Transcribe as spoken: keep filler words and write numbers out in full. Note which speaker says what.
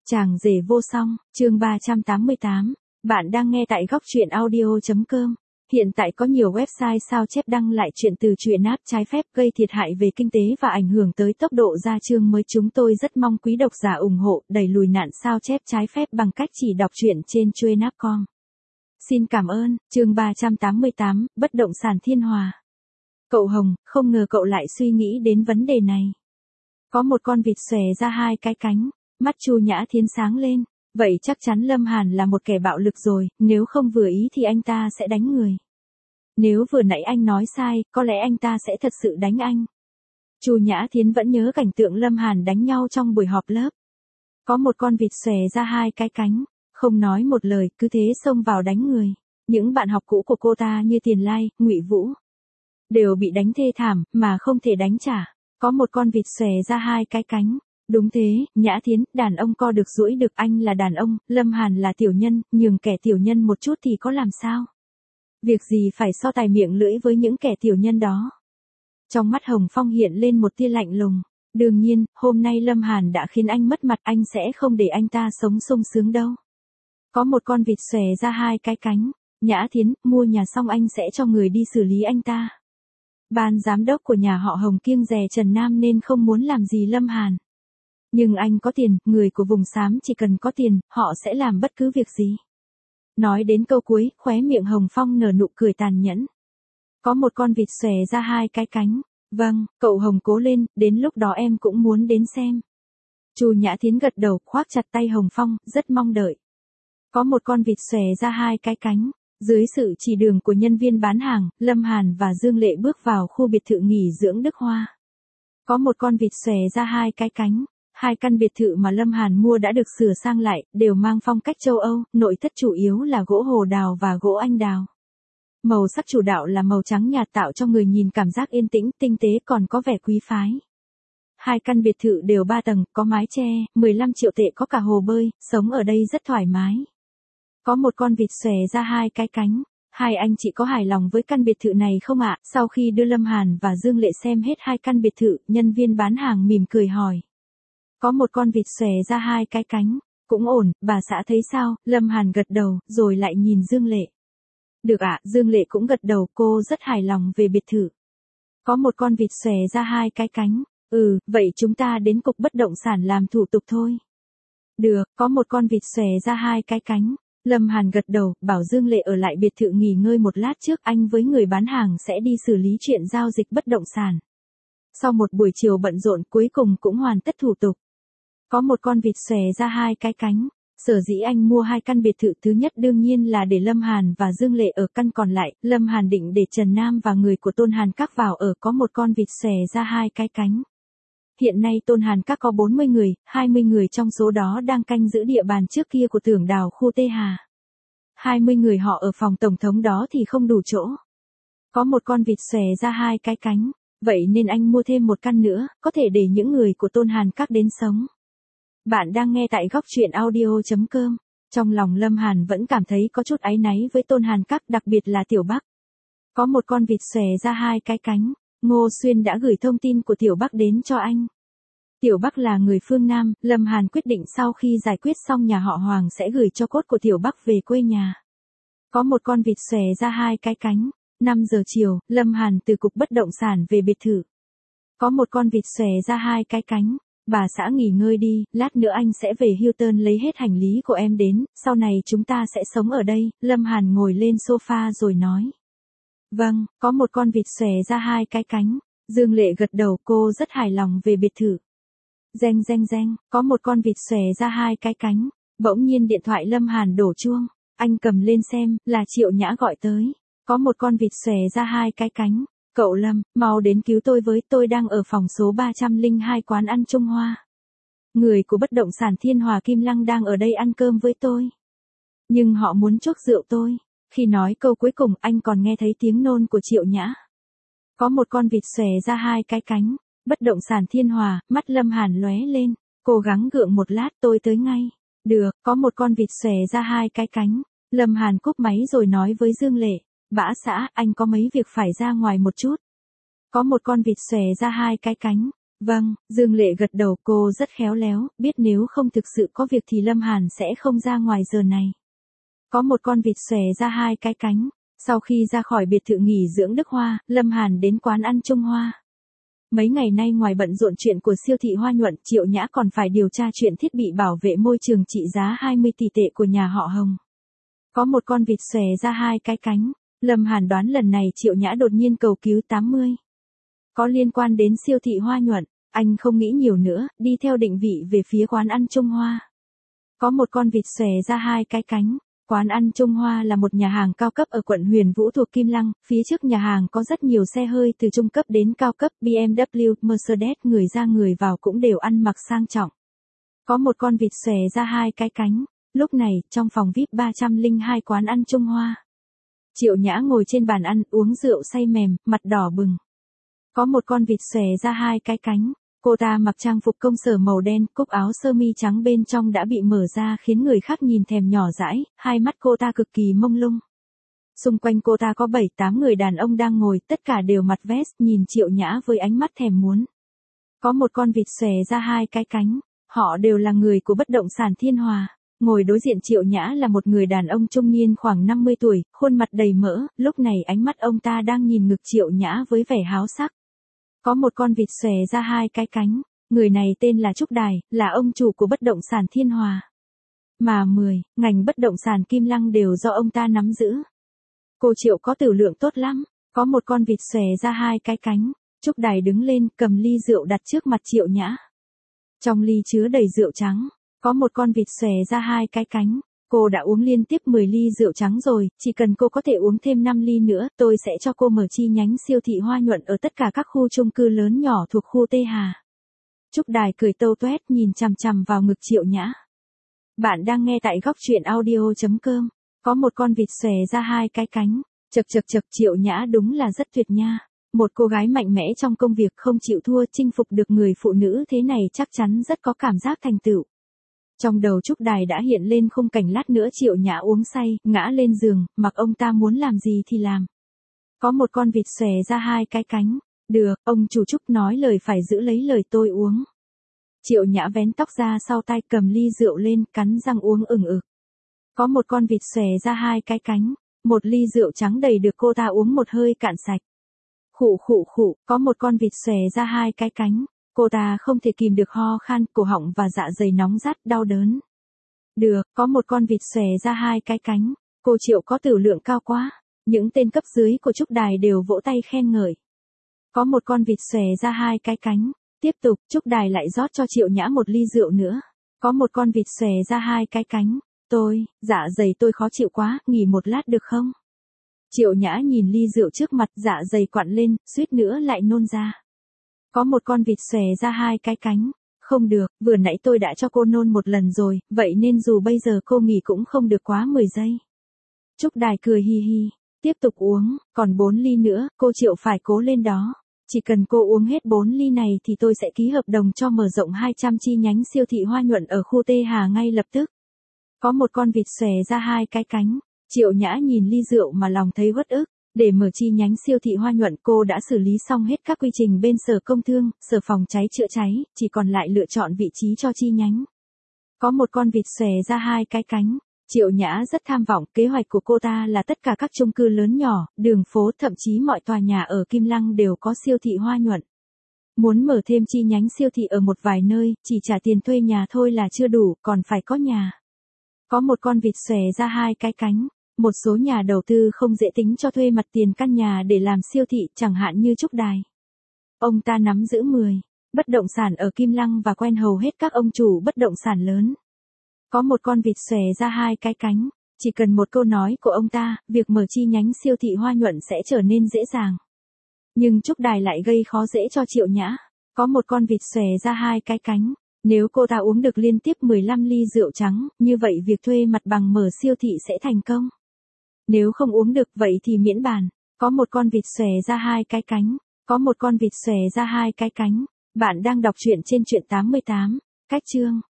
Speaker 1: Chàng rể vô song, chương ba trăm tám mươi tám. Bạn đang nghe tại góc truyện audio.com. Hiện tại có nhiều website sao chép đăng lại chuyện từ truyện app trái phép gây thiệt hại về kinh tế và ảnh hưởng tới tốc độ ra chương mới. Chúng tôi rất mong quý độc giả ủng hộ đẩy lùi nạn sao chép trái phép bằng cách chỉ đọc truyện trên truyện app chấm com. Xin cảm ơn. Chương ba trăm tám mươi tám, bất động sản Thiên Hòa. Cậu Hồng, không ngờ cậu lại suy nghĩ đến vấn đề này. Có một con vịt xòe ra hai cái cánh. Mắt Chu Nhã Thiến sáng lên, vậy chắc chắn Lâm Hàn là một kẻ bạo lực rồi, nếu không vừa ý thì anh ta sẽ đánh người. Nếu vừa nãy anh nói sai, có lẽ anh ta sẽ thật sự đánh anh. Chu Nhã Thiến vẫn nhớ cảnh tượng Lâm Hàn đánh nhau trong buổi họp lớp. Có một con vịt xòe ra hai cái cánh, không nói một lời, cứ thế xông vào đánh người. Những bạn học cũ của cô ta như Tiền Lai, Ngụy Vũ đều bị đánh thê thảm, mà không thể đánh trả. Có một con vịt xòe ra hai cái cánh. Đúng thế, Nhã Thiến, đàn ông co được duỗi được, anh là đàn ông, Lâm Hàn là tiểu nhân, nhường kẻ tiểu nhân một chút thì có làm sao? Việc gì phải so tài miệng lưỡi với những kẻ tiểu nhân đó? Trong mắt Hồng Phong hiện lên một tia lạnh lùng. Đương nhiên, hôm nay Lâm Hàn đã khiến anh mất mặt, anh sẽ không để anh ta sống sung sướng đâu. Có một con vịt xòe ra hai cái cánh. Nhã Thiến, mua nhà xong anh sẽ cho người đi xử lý anh ta. Ban giám đốc của nhà họ Hồng kiêng dè Trần Nam nên không muốn làm gì Lâm Hàn. Nhưng anh có tiền, người của vùng xám chỉ cần có tiền, họ sẽ làm bất cứ việc gì. Nói đến câu cuối, khóe miệng Hồng Phong nở nụ cười tàn nhẫn. Có một con vịt xòe ra hai cái cánh. Vâng, cậu Hồng cố lên, đến lúc đó em cũng muốn đến xem. Chu Nhã Thiến gật đầu, khoác chặt tay Hồng Phong, rất mong đợi. Có một con vịt xòe ra hai cái cánh. Dưới sự chỉ đường của nhân viên bán hàng, Lâm Hàn và Dương Lệ bước vào khu biệt thự nghỉ dưỡng Đức Hoa. Có một con vịt xòe ra hai cái cánh. Hai căn biệt thự mà Lâm Hàn mua đã được sửa sang lại, đều mang phong cách châu Âu, nội thất chủ yếu là gỗ hồ đào và gỗ anh đào. Màu sắc chủ đạo là màu trắng nhạt tạo cho người nhìn cảm giác yên tĩnh, tinh tế còn có vẻ quý phái. Hai căn biệt thự đều ba tầng, có mái che, mười lăm triệu tệ, có cả hồ bơi, sống ở đây rất thoải mái. Có một con vịt xòe ra hai cái cánh. Hai anh chị có hài lòng với căn biệt thự này không ạ? Sau khi đưa Lâm Hàn và Dương Lệ xem hết hai căn biệt thự, nhân viên bán hàng mỉm cười hỏi. Có một con vịt xòe ra hai cái cánh. Cũng ổn, bà xã thấy sao? Lâm Hàn gật đầu, rồi lại nhìn Dương Lệ. Được ạ, Dương Lệ cũng gật đầu, cô rất hài lòng về biệt thự. Có một con vịt xòe ra hai cái cánh. Ừ, vậy chúng ta đến cục bất động sản làm thủ tục thôi. Được, có một con vịt xòe ra hai cái cánh. Lâm Hàn gật đầu, bảo Dương Lệ ở lại biệt thự nghỉ ngơi một lát trước, anh với người bán hàng sẽ đi xử lý chuyện giao dịch bất động sản. Sau một buổi chiều bận rộn, cuối cùng cũng hoàn tất thủ tục. Có một con vịt xòe ra hai cái cánh. Sở dĩ anh mua hai căn biệt thự, thứ nhất đương nhiên là để Lâm Hàn và Dương Lệ ở, căn còn lại, Lâm Hàn định để Trần Nam và người của Tôn Hàn Các vào ở. Có một con vịt xòe ra hai cái cánh. Hiện nay Tôn Hàn Các có bốn mươi người, hai mươi người trong số đó đang canh giữ địa bàn trước kia của Tưởng Đào khu Tê Hà. hai mươi người họ ở phòng tổng thống đó thì không đủ chỗ. Có một con vịt xòe ra hai cái cánh. Vậy nên anh mua thêm một căn nữa, có thể để những người của Tôn Hàn Các đến sống. Bạn đang nghe tại góc truyện audio.com. Trong lòng Lâm Hàn vẫn cảm thấy có chút áy náy với Tôn Hàn Các, đặc biệt là Tiểu Bắc. Có một con vịt xòe ra hai cái cánh. Ngô Xuyên đã gửi thông tin của Tiểu Bắc đến cho anh. Tiểu Bắc là người phương Nam, Lâm Hàn quyết định sau khi giải quyết xong nhà họ Hoàng sẽ gửi cho cốt của Tiểu Bắc về quê nhà. Có một con vịt xòe ra hai cái cánh. năm giờ chiều, Lâm Hàn từ cục bất động sản về biệt thự. Có một con vịt xòe ra hai cái cánh. Bà xã nghỉ ngơi đi, lát nữa anh sẽ về Hilton lấy hết hành lý của em đến, sau này chúng ta sẽ sống ở đây. Lâm Hàn ngồi lên sofa rồi nói. Vâng, có một con vịt xòe ra hai cái cánh. Dương Lệ gật đầu, cô rất hài lòng về biệt thự. Reng reng reng, có một con vịt xòe ra hai cái cánh. Bỗng nhiên điện thoại Lâm Hàn đổ chuông. Anh cầm lên xem, là Triệu Nhã gọi tới. Có một con vịt xòe ra hai cái cánh. Cậu Lâm, mau đến cứu tôi với, tôi đang ở phòng số ba trăm lẻ hai quán ăn Trung Hoa. Người của bất động sản Thiên Hòa Kim Lăng đang ở đây ăn cơm với tôi. Nhưng họ muốn chuốc rượu tôi. Khi nói câu cuối cùng, anh còn nghe thấy tiếng nôn của Triệu Nhã. Có một con vịt xòe ra hai cái cánh. Bất động sản Thiên Hòa, mắt Lâm Hàn lóe lên. Cố gắng gượng một lát, tôi tới ngay. Được, có một con vịt xòe ra hai cái cánh. Lâm Hàn cúp máy rồi nói với Dương Lệ. Bã xã, anh có mấy việc phải ra ngoài một chút. Có một con vịt xòe ra hai cái cánh. Vâng, Dương Lệ gật đầu, cô rất khéo léo, biết nếu không thực sự có việc thì Lâm Hàn sẽ không ra ngoài giờ này. Có một con vịt xòe ra hai cái cánh. Sau khi ra khỏi biệt thự nghỉ dưỡng Đức Hoa, Lâm Hàn đến quán ăn Trung Hoa. Mấy ngày nay ngoài bận rộn chuyện của siêu thị Hoa Nhuận, Triệu Nhã còn phải điều tra chuyện thiết bị bảo vệ môi trường trị giá hai mươi tỷ tệ của nhà họ Hồng. Có một con vịt xòe ra hai cái cánh. Lâm Hàn đoán lần này Triệu Nhã đột nhiên cầu cứu tám mươi. Có liên quan đến siêu thị Hoa Nhuận, anh không nghĩ nhiều nữa, đi theo định vị về phía quán ăn Trung Hoa. Có một con vịt xòe ra hai cái cánh. Quán ăn Trung Hoa là một nhà hàng cao cấp ở quận Huyền Vũ thuộc Kim Lăng, phía trước nhà hàng có rất nhiều xe hơi từ trung cấp đến cao cấp, bê em vê, Mercedes, người ra người vào cũng đều ăn mặc sang trọng. Có một con vịt xòe ra hai cái cánh. Lúc này, trong phòng vi ai pi ba không hai quán ăn Trung Hoa, Triệu Nhã ngồi trên bàn ăn, uống rượu say mềm, mặt đỏ bừng. Có một con vịt xòe ra hai cái cánh. Cô ta mặc trang phục công sở màu đen, cúc áo sơ mi trắng bên trong đã bị mở ra khiến người khác nhìn thèm nhỏ dãi, hai mắt cô ta cực kỳ mông lung. Xung quanh cô ta có bảy tám người đàn ông đang ngồi, tất cả đều mặc vest, nhìn Triệu Nhã với ánh mắt thèm muốn. Có một con vịt xòe ra hai cái cánh. Họ đều là người của bất động sản Thiên Hòa. Ngồi đối diện Triệu Nhã là một người đàn ông trung niên khoảng năm mươi tuổi, khuôn mặt đầy mỡ, lúc này ánh mắt ông ta đang nhìn ngực Triệu Nhã với vẻ háo sắc. Có một con vịt xòe ra hai cái cánh. Người này tên là Trúc Đài, là ông chủ của bất động sản Thiên Hòa. Mà mười, ngành bất động sản Kim Lăng đều do ông ta nắm giữ. Cô Triệu có tử lượng tốt lắm. Có một con vịt xòe ra hai cái cánh. Trúc Đài đứng lên, cầm ly rượu đặt trước mặt Triệu Nhã. Trong ly chứa đầy rượu trắng. Có một con vịt xòe ra hai cái cánh. Cô đã uống liên tiếp mười ly rượu trắng rồi, chỉ cần cô có thể uống thêm năm ly nữa, tôi sẽ cho cô mở chi nhánh siêu thị Hoa Nhuận ở tất cả các khu chung cư lớn nhỏ thuộc khu Tê Hà. Trúc Đài cười tâu tuét nhìn chằm chằm vào ngực Triệu Nhã. Bạn đang nghe tại góc truyện audio chấm com. Có một con vịt xòe ra hai cái cánh. Chật chật chật, Triệu Nhã đúng là rất tuyệt nha. Một cô gái mạnh mẽ trong công việc, không chịu thua, chinh phục được người phụ nữ thế này chắc chắn rất có cảm giác thành tựu. Trong đầu Trúc Đài đã hiện lên khung cảnh lát nữa Triệu Nhã uống say, ngã lên giường, mặc ông ta muốn làm gì thì làm. Có một con vịt xòe ra hai cái cánh. Được, ông chủ Trúc nói lời phải giữ lấy lời, tôi uống. Triệu Nhã vén tóc ra sau tai, cầm ly rượu lên, cắn răng uống ừng ực. Có một con vịt xòe ra hai cái cánh. Một ly rượu trắng đầy được cô ta uống một hơi cạn sạch. Khụ khụ khụ, có một con vịt xòe ra hai cái cánh. Cô ta không thể kìm được ho khan, cổ họng và dạ dày nóng rát, đau đớn. Được, có một con vịt xòe ra hai cái cánh. Cô Triệu có tử lượng cao quá. Những tên cấp dưới của Trúc Đài đều vỗ tay khen ngợi. Có một con vịt xòe ra hai cái cánh. Tiếp tục, Trúc Đài lại rót cho Triệu Nhã một ly rượu nữa. Có một con vịt xòe ra hai cái cánh. Tôi, dạ dày tôi khó chịu quá, nghỉ một lát được không? Triệu Nhã nhìn ly rượu trước mặt, dạ dày quặn lên, suýt nữa lại nôn ra. Có một con vịt xòe ra hai cái cánh. Không được, vừa nãy tôi đã cho cô nôn một lần rồi, vậy nên dù bây giờ cô nghỉ cũng không được quá mười giây. Trúc Đài cười hi hi. Tiếp tục uống, còn bốn ly nữa, cô Triệu phải cố lên đó. Chỉ cần cô uống hết bốn ly này thì tôi sẽ ký hợp đồng cho mở rộng hai trăm chi nhánh siêu thị Hoa Nhuận ở khu Tê Hà ngay lập tức. Có một con vịt xòe ra hai cái cánh. Triệu Nhã nhìn ly rượu mà lòng thấy uất ức. Để mở chi nhánh siêu thị Hoa Nhuận, cô đã xử lý xong hết các quy trình bên Sở Công Thương, Sở Phòng cháy chữa cháy, chỉ còn lại lựa chọn vị trí cho chi nhánh. Có một con vịt xòe ra hai cái cánh. Triệu Nhã rất tham vọng, kế hoạch của cô ta là tất cả các chung cư lớn nhỏ, đường phố, thậm chí mọi tòa nhà ở Kim Lăng đều có siêu thị Hoa Nhuận. Muốn mở thêm chi nhánh siêu thị ở một vài nơi, chỉ trả tiền thuê nhà thôi là chưa đủ, còn phải có nhà. Có một con vịt xòe ra hai cái cánh. Một số nhà đầu tư không dễ tính cho thuê mặt tiền căn nhà để làm siêu thị, chẳng hạn như Trúc Đài. Ông ta nắm giữ mười bất động sản ở Kim Lăng và quen hầu hết các ông chủ bất động sản lớn. Có một con vịt xòe ra hai cái cánh. Chỉ cần một câu nói của ông ta, việc mở chi nhánh siêu thị Hoa Nhuận sẽ trở nên dễ dàng. Nhưng Trúc Đài lại gây khó dễ cho Triệu Nhã. Có một con vịt xòe ra hai cái cánh. Nếu cô ta uống được liên tiếp mười lăm ly rượu trắng, như vậy việc thuê mặt bằng mở siêu thị sẽ thành công. Nếu không uống được vậy thì miễn bàn. Có một con vịt xòe ra hai cái cánh. Có một con vịt xòe ra hai cái cánh. Bạn đang đọc truyện trên truyện tám mươi tám. Cách chương.